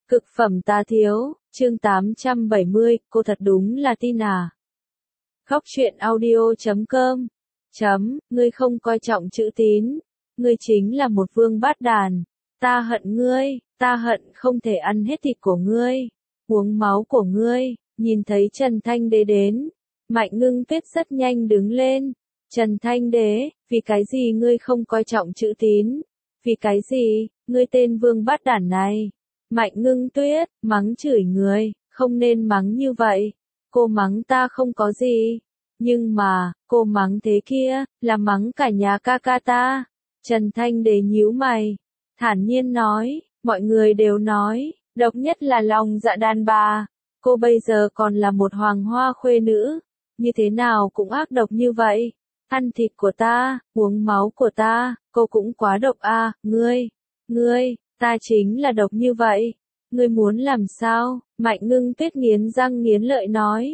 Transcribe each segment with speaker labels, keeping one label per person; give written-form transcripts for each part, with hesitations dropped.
Speaker 1: Cực phẩm tá thiếu, chương 870, cô thật đúng là tin à. Khóc chuyện audio.com. Ngươi không coi trọng chữ tín. Ngươi chính là một vương bát đàn. Ta hận ngươi, ta hận không thể ăn hết thịt của ngươi, uống máu của ngươi. Nhìn thấy Trần Thanh Đế đến, Mạnh Ngưng Tuyết rất nhanh đứng lên. Trần Thanh Đế, vì cái gì ngươi không coi trọng chữ tín? Vì cái gì, ngươi tên vương bát đản này? Mạnh Ngưng Tuyết, mắng chửi người, không nên mắng như vậy. Cô mắng ta không có gì. Nhưng mà, cô mắng thế kia, là mắng cả nhà ca ca ta. Trần Thanh Đế nhíu mày, thản nhiên nói, mọi người đều nói, độc nhất là lòng dạ đàn bà. Cô bây giờ còn là một hoàng hoa khuê nữ, như thế nào cũng ác độc như vậy. Ăn thịt của ta, uống máu của ta, cô cũng quá độc à, ngươi, ta chính là độc như vậy. Ngươi muốn làm sao? Mạnh Ngưng Tuyết nghiến răng nghiến lợi nói.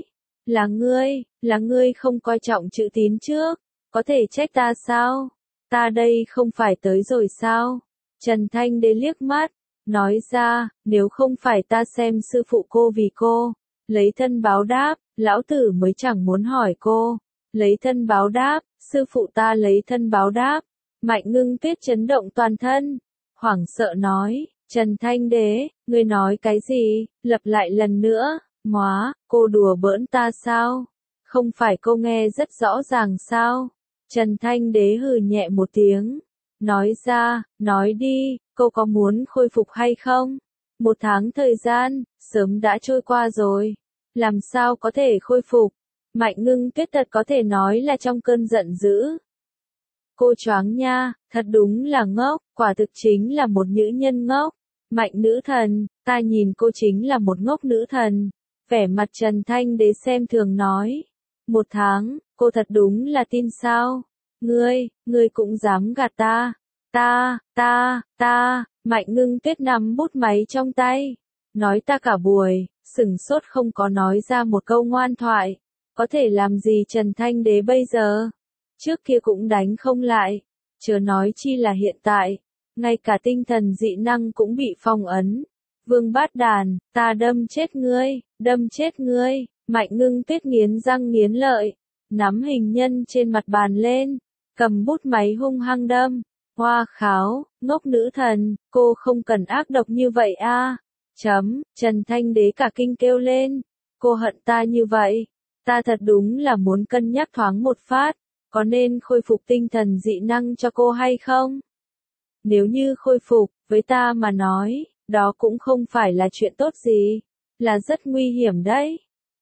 Speaker 1: Là ngươi không coi trọng chữ tín trước, có thể trách ta sao? Ta đây không phải tới rồi sao? Trần Thanh Đế liếc mắt, nói ra, nếu không phải ta xem sư phụ cô vì cô, lấy thân báo đáp, lão tử mới chẳng muốn hỏi cô. Lấy thân báo đáp, sư phụ ta lấy thân báo đáp. Mạnh Ngưng Tuyết chấn động toàn thân, hoảng sợ nói, Trần Thanh Đế, ngươi nói cái gì, lặp lại lần nữa, móa, cô đùa bỡn ta sao? Không phải cô nghe rất rõ ràng sao? Trần Thanh Đế hừ nhẹ một tiếng, nói ra, nói đi, cô có muốn khôi phục hay không? 1 tháng thời gian, sớm đã trôi qua rồi, làm sao có thể khôi phục? Mạnh Ngưng Tuyết thật có thể nói là trong cơn giận dữ. Cô choáng nha, thật đúng là ngốc, quả thực chính là một nữ nhân ngốc. Mạnh nữ thần, ta nhìn cô chính là một ngốc nữ thần. Vẻ mặt Trần Thanh Đế xem thường nói. 1 tháng, cô thật đúng là tin sao? Ngươi cũng dám gạt ta. Mạnh Ngưng Tuyết nắm bút máy trong tay. Nói ta cả buổi, sửng sốt không có nói ra một câu ngoan thoại. Có thể làm gì Trần Thanh Đế bây giờ? Trước kia cũng đánh không lại, chớ nói chi là hiện tại, ngay cả tinh thần dị năng cũng bị phong ấn. Vương bát đàn, ta đâm chết ngươi, Mạnh Ngưng Tuyết nghiến răng nghiến lợi, nắm hình nhân trên mặt bàn lên, cầm bút máy hung hăng đâm. Hoa kháo, ngốc nữ thần, cô không cần ác độc như vậy a. Trần Thanh Đế cả kinh kêu lên, cô hận ta như vậy, ta thật đúng là muốn cân nhắc thoáng một phát. Có nên khôi phục tinh thần dị năng cho cô hay không? Nếu như khôi phục, với ta mà nói, đó cũng không phải là chuyện tốt gì, là rất nguy hiểm đấy.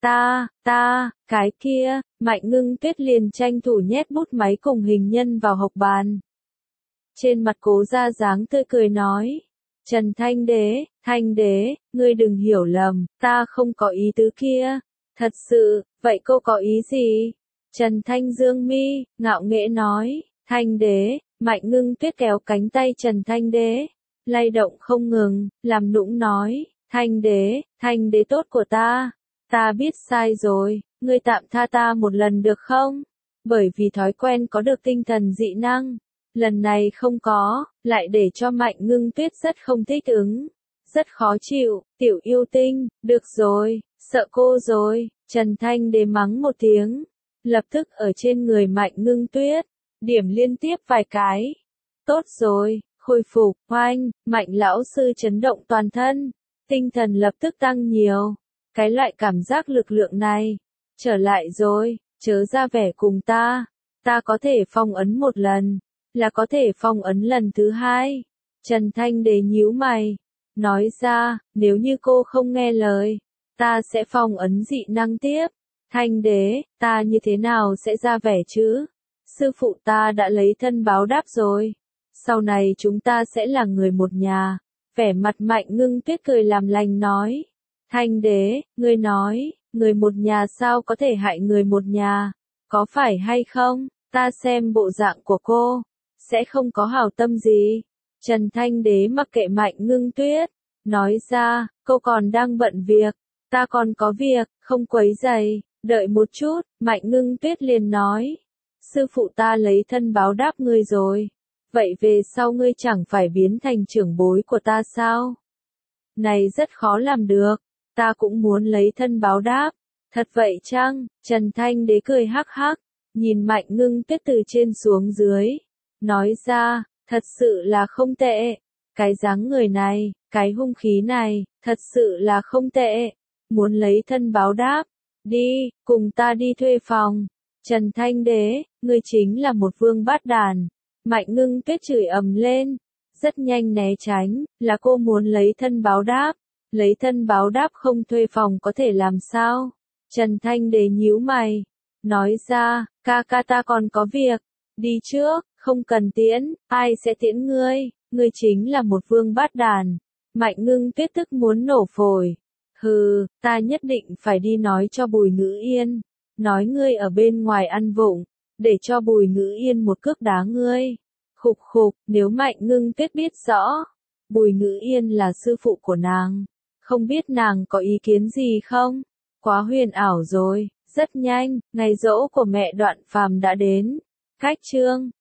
Speaker 1: Cái kia, Mạnh Ngưng Tuyết liền tranh thủ nhét bút máy cùng hình nhân vào hộc bàn. Trên mặt Cố ra dáng tươi cười nói, Trần Thanh Đế, ngươi đừng hiểu lầm, ta không có ý tứ kia. Thật sự, vậy cô có ý gì? Trần Thanh dương mi, ngạo nghễ nói, Thanh Đế. Mạnh Ngưng Tuyết kéo cánh tay Trần Thanh Đế, lay động không ngừng, làm nũng nói, Thanh Đế tốt của ta biết sai rồi, ngươi tạm tha ta một lần được không? Bởi vì thói quen có được tinh thần dị năng, lần này không có, lại để cho Mạnh Ngưng Tuyết rất không thích ứng, rất khó chịu. Tiểu yêu tinh, được rồi, sợ cô rồi. Trần Thanh Đế mắng một tiếng, lập tức ở trên người Mạnh Ngưng Tuyết điểm liên tiếp vài cái. Tốt rồi, khôi phục, oanh, Mạnh lão sư chấn động toàn thân, tinh thần lập tức tăng nhiều. Cái loại cảm giác lực lượng này, trở lại rồi, chớ ra vẻ cùng ta có thể phong ấn một lần, là có thể phong ấn lần thứ hai. Trần Thanh Đế nhíu mày, nói ra, nếu như cô không nghe lời, ta sẽ phong ấn dị năng tiếp. Thanh Đế, ta như thế nào sẽ ra vẻ chứ? Sư phụ ta đã lấy thân báo đáp rồi. Sau này chúng ta sẽ là người một nhà. Vẻ mặt Mạnh Ngưng Tuyết cười làm lành nói. Thanh Đế, ngươi nói, người một nhà sao có thể hại người một nhà? Có phải hay không? Ta xem bộ dạng của cô, sẽ không có hảo tâm gì. Trần Thanh Đế mặc kệ Mạnh Ngưng Tuyết, nói ra, cô còn đang bận việc, ta còn có việc, không quấy rầy, đợi một chút. Mạnh Ngưng Tuyết liền nói. Sư phụ ta lấy thân báo đáp ngươi rồi. Vậy về sau ngươi chẳng phải biến thành trưởng bối của ta sao? Này rất khó làm được, ta cũng muốn lấy thân báo đáp. Thật vậy chăng? Trần Thanh Đế cười hắc hắc, nhìn Mạnh Ngưng Tuyết từ trên xuống dưới, nói ra, thật sự là không tệ. Cái dáng người này, cái hung khí này, thật sự là không tệ. Muốn lấy thân báo đáp, đi, cùng ta đi thuê phòng. Trần Thanh Đế, ngươi chính là một vương bát đàn. Mạnh Ngưng Tuyết chửi ầm lên, rất nhanh né tránh, là cô muốn lấy thân báo đáp. Lấy thân báo đáp không thuê phòng có thể làm sao? Trần Thanh Đế nhíu mày, nói ra, ca ca ta còn có việc, đi trước, không cần tiễn, ai sẽ tiễn ngươi chính là một vương bát đàn. Mạnh Ngưng Tuyết tức muốn nổ phổi. Hừ, ta nhất định phải đi nói cho Bùi Ngữ Yên, nói ngươi ở bên ngoài ăn vụng, để cho Bùi Ngữ Yên một cước đá ngươi. Khục khục, nếu Mạnh Ngưng Tuyết biết rõ, Bùi Ngữ Yên là sư phụ của nàng, không biết nàng có ý kiến gì không? Quá huyền ảo rồi, rất nhanh, ngày giỗ của mẹ Đoạn Phàm đã đến. Cách chương